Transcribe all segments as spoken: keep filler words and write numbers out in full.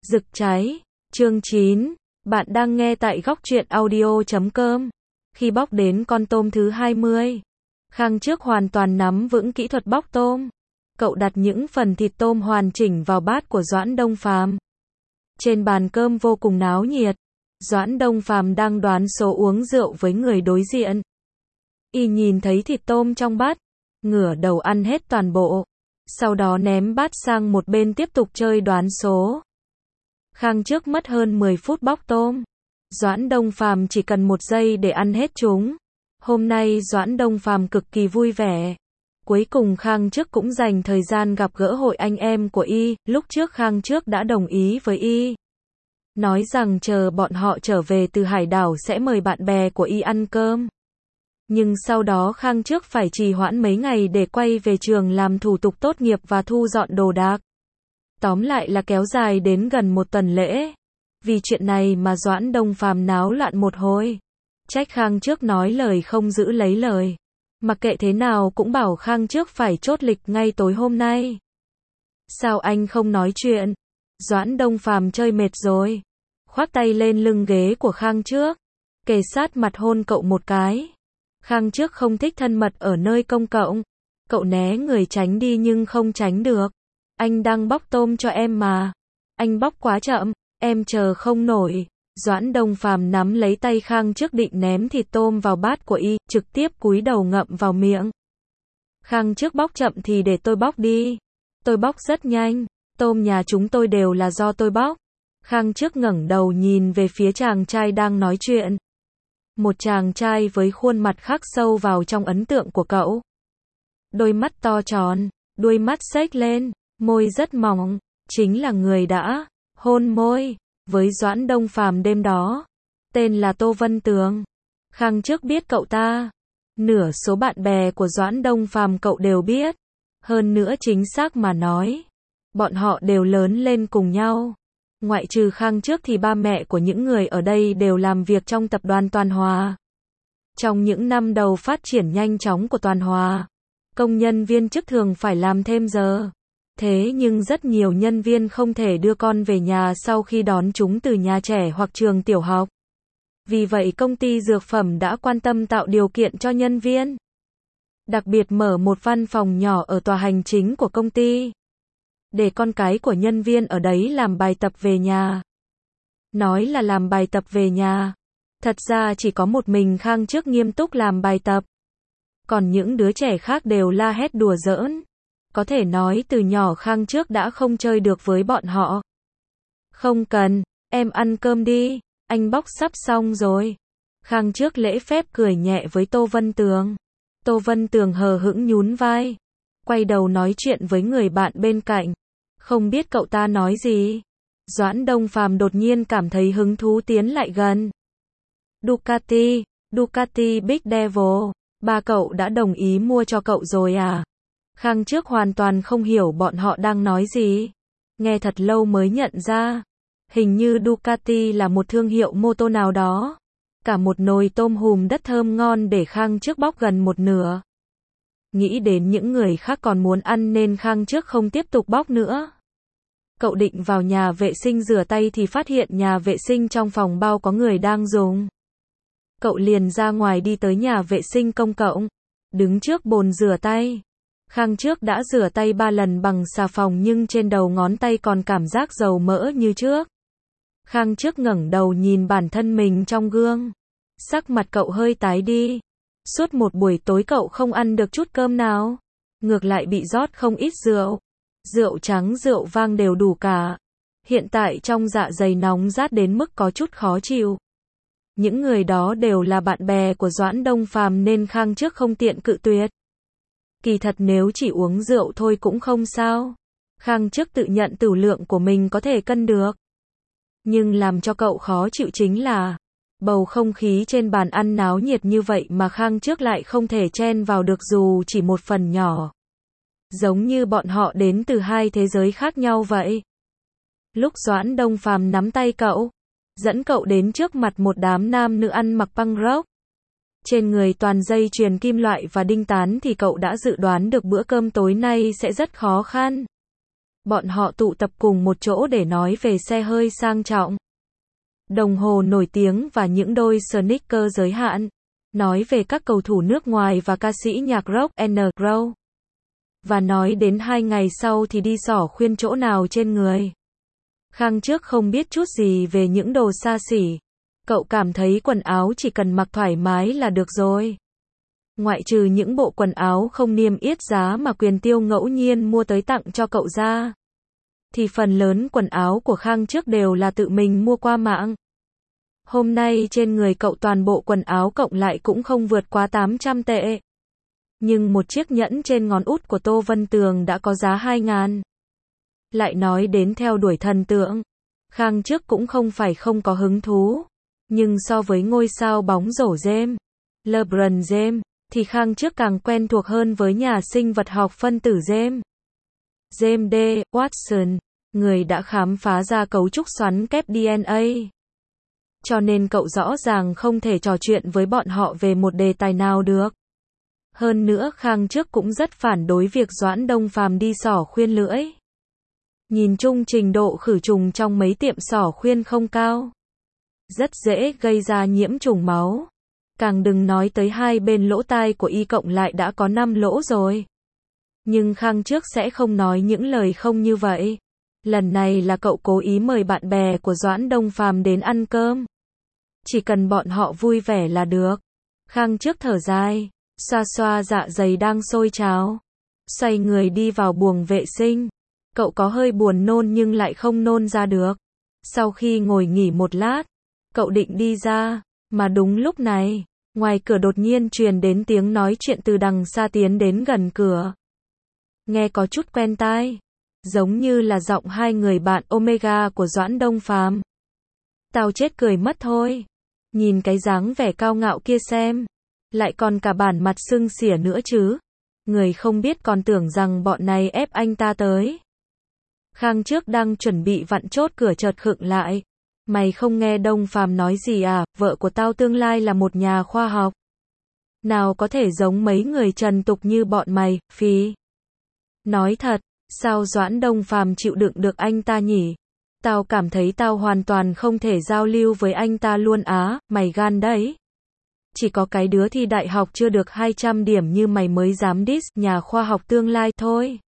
Rực cháy, chương chín, bạn đang nghe tại góc truyện audio chấm com. Khi bóc đến con tôm thứ hai mươi, Khang Trước hoàn toàn nắm vững kỹ thuật bóc tôm. Cậu đặt những phần thịt tôm hoàn chỉnh vào bát của Doãn Đông Phàm. Trên bàn cơm vô cùng náo nhiệt. Doãn Đông Phàm đang đoán số uống rượu với người đối diện. Y nhìn thấy thịt tôm trong bát, ngửa đầu ăn hết toàn bộ, sau đó ném bát sang một bên tiếp tục chơi đoán số. Khang Trước mất hơn mười phút bóc tôm. Doãn Đông Phàm chỉ cần một giây để ăn hết chúng. Hôm nay Doãn Đông Phàm cực kỳ vui vẻ. Cuối cùng Khang Trước cũng dành thời gian gặp gỡ hội anh em của y, lúc trước Khang Trước đã đồng ý với y. Nói rằng chờ bọn họ trở về từ hải đảo sẽ mời bạn bè của y ăn cơm. Nhưng sau đó Khang Trước phải trì hoãn mấy ngày để quay về trường làm thủ tục tốt nghiệp và thu dọn đồ đạc. Tóm lại là kéo dài đến gần một tuần lễ. Vì chuyện này mà Doãn Đông Phàm náo loạn một hồi. Trách Khang Trước nói lời không giữ lấy lời. Mặc kệ thế nào cũng bảo Khang Trước phải chốt lịch ngay tối hôm nay. Sao anh không nói chuyện? Doãn Đông Phàm chơi mệt rồi. Khoác tay lên lưng ghế của Khang Trước, kề sát mặt hôn cậu một cái. Khang Trước không thích thân mật ở nơi công cộng. Cậu né người tránh đi nhưng không tránh được. Anh đang bóc tôm cho em mà. Anh bóc quá chậm, em chờ không nổi. Doãn Đông Phàm nắm lấy tay Khang Trước định ném thịt tôm vào bát của y, trực tiếp cúi đầu ngậm vào miệng. Khang Trước bóc chậm thì để tôi bóc đi. Tôi bóc rất nhanh, tôm nhà chúng tôi đều là do tôi bóc. Khang Trước ngẩng đầu nhìn về phía chàng trai đang nói chuyện. Một chàng trai với khuôn mặt khắc sâu vào trong ấn tượng của cậu. Đôi mắt to tròn, đuôi mắt xếch lên, môi rất mỏng, chính là người đã hôn môi với Doãn Đông Phàm đêm đó. Tên là Tô Vân Tường. Khang Trước biết cậu ta. Nửa số bạn bè của Doãn Đông Phàm cậu đều biết. Hơn nữa chính xác mà nói, bọn họ đều lớn lên cùng nhau. Ngoại trừ Khang Trước thì ba mẹ của những người ở đây đều làm việc trong tập đoàn Toàn Hòa. Trong những năm đầu phát triển nhanh chóng của Toàn Hòa, công nhân viên chức thường phải làm thêm giờ. Thế nhưng rất nhiều nhân viên không thể đưa con về nhà sau khi đón chúng từ nhà trẻ hoặc trường tiểu học. Vì vậy công ty dược phẩm đã quan tâm tạo điều kiện cho nhân viên. Đặc biệt mở một văn phòng nhỏ ở tòa hành chính của công ty, để con cái của nhân viên ở đấy làm bài tập về nhà. Nói là làm bài tập về nhà, thật ra chỉ có một mình Khang Trước nghiêm túc làm bài tập. Còn những đứa trẻ khác đều la hét đùa giỡn. Có thể nói từ nhỏ Khang Trước đã không chơi được với bọn họ. Không cần, em ăn cơm đi, anh bóc sắp xong rồi. Khang Trước lễ phép cười nhẹ với Tô Vân Tường. Tô Vân Tường hờ hững nhún vai, quay đầu nói chuyện với người bạn bên cạnh. Không biết cậu ta nói gì. Doãn Đông Phàm đột nhiên cảm thấy hứng thú tiến lại gần. Ducati, Ducati Big Devil, ba cậu đã đồng ý mua cho cậu rồi à? Khang Trước hoàn toàn không hiểu bọn họ đang nói gì. Nghe thật lâu mới nhận ra. Hình như Ducati là một thương hiệu mô tô nào đó. Cả một nồi tôm hùm đất thơm ngon để Khang Trước bóc gần một nửa. Nghĩ đến những người khác còn muốn ăn nên Khang Trước không tiếp tục bóc nữa. Cậu định vào nhà vệ sinh rửa tay thì phát hiện nhà vệ sinh trong phòng bao có người đang dùng. Cậu liền ra ngoài đi tới nhà vệ sinh công cộng, đứng trước bồn rửa tay. Khang Trước đã rửa tay ba lần bằng xà phòng nhưng trên đầu ngón tay còn cảm giác dầu mỡ như trước. Khang Trước ngẩng đầu nhìn bản thân mình trong gương. Sắc mặt cậu hơi tái đi. Suốt một buổi tối cậu không ăn được chút cơm nào. Ngược lại bị rót không ít rượu. Rượu trắng rượu vang đều đủ cả. Hiện tại trong dạ dày nóng rát đến mức có chút khó chịu. Những người đó đều là bạn bè của Doãn Đông Phàm nên Khang Trước không tiện cự tuyệt. Kỳ thật nếu chỉ uống rượu thôi cũng không sao. Khang Trước tự nhận tửu lượng của mình có thể cân được. Nhưng làm cho cậu khó chịu chính là bầu không khí trên bàn ăn náo nhiệt như vậy mà Khang Trước lại không thể chen vào được dù chỉ một phần nhỏ. Giống như bọn họ đến từ hai thế giới khác nhau vậy. Lúc Doãn Đông Phàm nắm tay cậu, dẫn cậu đến trước mặt một đám nam nữ ăn mặc punk rock. Trên người toàn dây chuyền kim loại và đinh tán thì cậu đã dự đoán được bữa cơm tối nay sẽ rất khó khăn. Bọn họ tụ tập cùng một chỗ để nói về xe hơi sang trọng, đồng hồ nổi tiếng và những đôi sneaker giới hạn. Nói về các cầu thủ nước ngoài và ca sĩ nhạc rock and roll. Và nói đến hai ngày sau thì đi xỏ khuyên chỗ nào trên người. Khang trước không biết chút gì về những đồ xa xỉ. Cậu cảm thấy quần áo chỉ cần mặc thoải mái là được rồi. Ngoại trừ những bộ quần áo không niêm yết giá mà Quyền Tiêu ngẫu nhiên mua tới tặng cho cậu ra, thì phần lớn quần áo của Khang trước đều là tự mình mua qua mạng. Hôm nay trên người cậu toàn bộ quần áo cộng lại cũng không vượt quá tám trăm tệ. Nhưng một chiếc nhẫn trên ngón út của Tô Vân Tường đã có giá hai ngàn. Lại nói đến theo đuổi thần tượng, Khang trước cũng không phải không có hứng thú. Nhưng so với ngôi sao bóng rổ James, LeBron James, thì Khang trước càng quen thuộc hơn với nhà sinh vật học phân tử James. James D. Watson, người đã khám phá ra cấu trúc xoắn kép đê en a. Cho nên cậu rõ ràng không thể trò chuyện với bọn họ về một đề tài nào được. Hơn nữa Khang trước cũng rất phản đối việc Doãn Đông Phàm đi xỏ khuyên lưỡi. Nhìn chung trình độ khử trùng trong mấy tiệm xỏ khuyên không cao, rất dễ gây ra nhiễm trùng máu. Càng đừng nói tới hai bên lỗ tai của y cộng lại đã có năm lỗ rồi. Nhưng Khang trước sẽ không nói những lời không như vậy. Lần này là cậu cố ý mời bạn bè của Doãn Đông Phàm đến ăn cơm. Chỉ cần bọn họ vui vẻ là được. Khang trước thở dài, xoa xoa dạ dày đang sôi trào, xoay người đi vào buồng vệ sinh. Cậu có hơi buồn nôn nhưng lại không nôn ra được. Sau khi ngồi nghỉ một lát, cậu định đi ra, mà đúng lúc này, ngoài cửa đột nhiên truyền đến tiếng nói chuyện từ đằng xa tiến đến gần cửa. Nghe có chút quen tai, giống như là giọng hai người bạn Omega của Doãn Đông Phàm. Tao chết cười mất thôi. Nhìn cái dáng vẻ cao ngạo kia xem, lại còn cả bản mặt sưng xỉa nữa chứ. Người không biết còn tưởng rằng bọn này ép anh ta tới. Khang trước đang chuẩn bị vặn chốt cửa chợt khựng lại. Mày không nghe Đông Phàm nói gì à, vợ của tao tương lai là một nhà khoa học. Nào có thể giống mấy người trần tục như bọn mày, phí. Nói thật, sao Doãn Đông Phàm chịu đựng được anh ta nhỉ? Tao cảm thấy tao hoàn toàn không thể giao lưu với anh ta luôn á, mày gan đấy. Chỉ có cái đứa thi đại học chưa được hai trăm điểm như mày mới dám diss nhà khoa học tương lai thôi.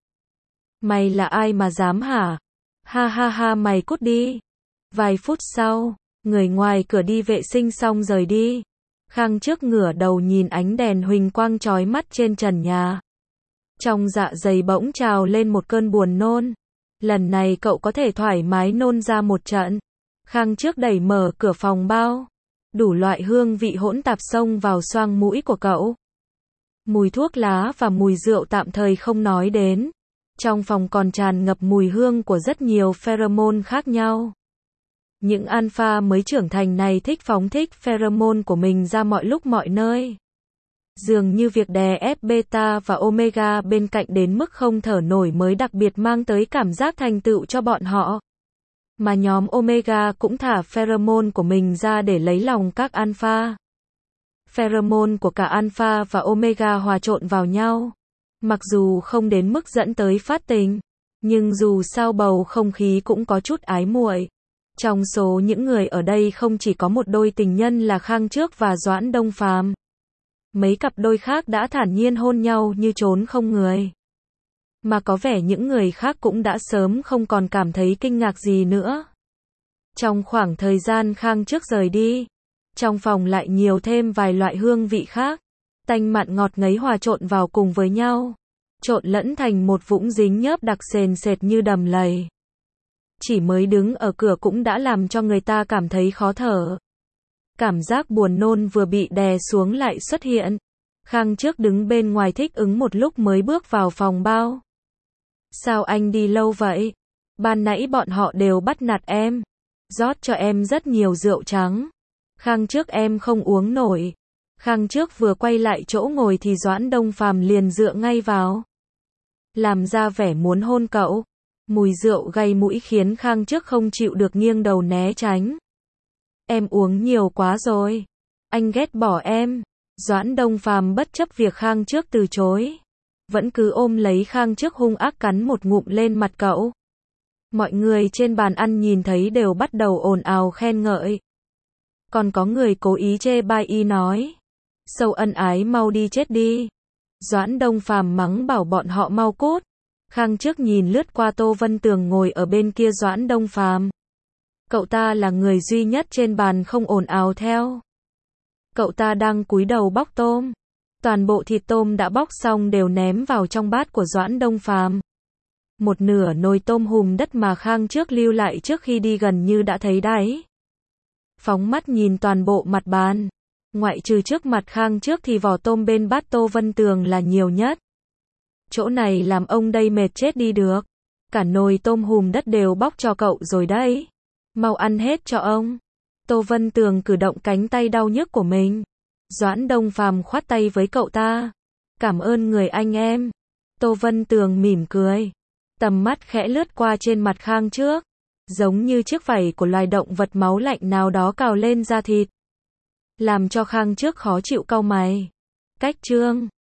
Mày là ai mà dám hả? Ha ha ha mày cút đi. Vài phút sau, người ngoài cửa đi vệ sinh xong rời đi. Khang trước ngửa đầu nhìn ánh đèn huỳnh quang chói mắt trên trần nhà. Trong dạ dày bỗng trào lên một cơn buồn nôn. Lần này cậu có thể thoải mái nôn ra một trận. Khang trước đẩy mở cửa phòng bao. Đủ loại hương vị hỗn tạp xông vào xoang mũi của cậu. Mùi thuốc lá và mùi rượu tạm thời không nói đến. Trong phòng còn tràn ngập mùi hương của rất nhiều pheromone khác nhau. Những alpha mới trưởng thành này thích phóng thích pheromone của mình ra mọi lúc mọi nơi. Dường như việc đè ép beta và omega bên cạnh đến mức không thở nổi mới đặc biệt mang tới cảm giác thành tựu cho bọn họ. Mà nhóm omega cũng thả pheromone của mình ra để lấy lòng các alpha. Pheromone của cả alpha và omega hòa trộn vào nhau. Mặc dù không đến mức dẫn tới phát tình, nhưng dù sao bầu không khí cũng có chút ái muội. Trong số những người ở đây không chỉ có một đôi tình nhân là Khang Trước và Doãn Đông Phàm. Mấy cặp đôi khác đã thản nhiên hôn nhau như trốn không người. Mà có vẻ những người khác cũng đã sớm không còn cảm thấy kinh ngạc gì nữa. Trong khoảng thời gian Khang Trước rời đi, trong phòng lại nhiều thêm vài loại hương vị khác. Tanh mặn ngọt ngấy hòa trộn vào cùng với nhau. Trộn lẫn thành một vũng dính nhớp đặc sền sệt như đầm lầy. Chỉ mới đứng ở cửa cũng đã làm cho người ta cảm thấy khó thở. Cảm giác buồn nôn vừa bị đè xuống lại xuất hiện. Khang Trước đứng bên ngoài thích ứng một lúc mới bước vào phòng bao. Sao anh đi lâu vậy? Ban nãy bọn họ đều bắt nạt em. Rót cho em rất nhiều rượu trắng. Khang Trước em không uống nổi. Khang Trước vừa quay lại chỗ ngồi thì Doãn Đông Phàm liền dựa ngay vào. Làm ra vẻ muốn hôn cậu. Mùi rượu gây mũi khiến Khang Trước không chịu được nghiêng đầu né tránh. Em uống nhiều quá rồi. Anh ghét bỏ em. Doãn Đông Phàm bất chấp việc Khang Trước từ chối. Vẫn cứ ôm lấy Khang Trước hung ác cắn một ngụm lên mặt cậu. Mọi người trên bàn ăn nhìn thấy đều bắt đầu ồn ào khen ngợi. Còn có người cố ý chê bai y nói. Sâu ân ái mau đi chết đi. Doãn Đông Phàm mắng bảo bọn họ mau cút. Khang Trước nhìn lướt qua Tô Vân Tường ngồi ở bên kia Doãn Đông Phàm. Cậu ta là người duy nhất trên bàn không ồn ào theo. Cậu ta đang cúi đầu bóc tôm. Toàn bộ thịt tôm đã bóc xong đều ném vào trong bát của Doãn Đông Phàm. Một nửa nồi tôm hùm đất mà Khang Trước lưu lại trước khi đi gần như đã thấy đáy. Phóng mắt nhìn toàn bộ mặt bàn. Ngoại trừ trước mặt Khang Trước thì vỏ tôm bên bát Tô Vân Tường là nhiều nhất. Chỗ này làm ông đây mệt chết đi được. Cả nồi tôm hùm đất đều bóc cho cậu rồi đấy. Mau ăn hết cho ông. Tô Vân Tường cử động cánh tay đau nhức của mình. Doãn Đông Phàm khoát tay với cậu ta. Cảm ơn người anh em. Tô Vân Tường mỉm cười. Tầm mắt khẽ lướt qua trên mặt Khang Trước. Giống như chiếc vảy của loài động vật máu lạnh nào đó cào lên da thịt. Làm cho Khang Trước khó chịu cau mày. Cách chương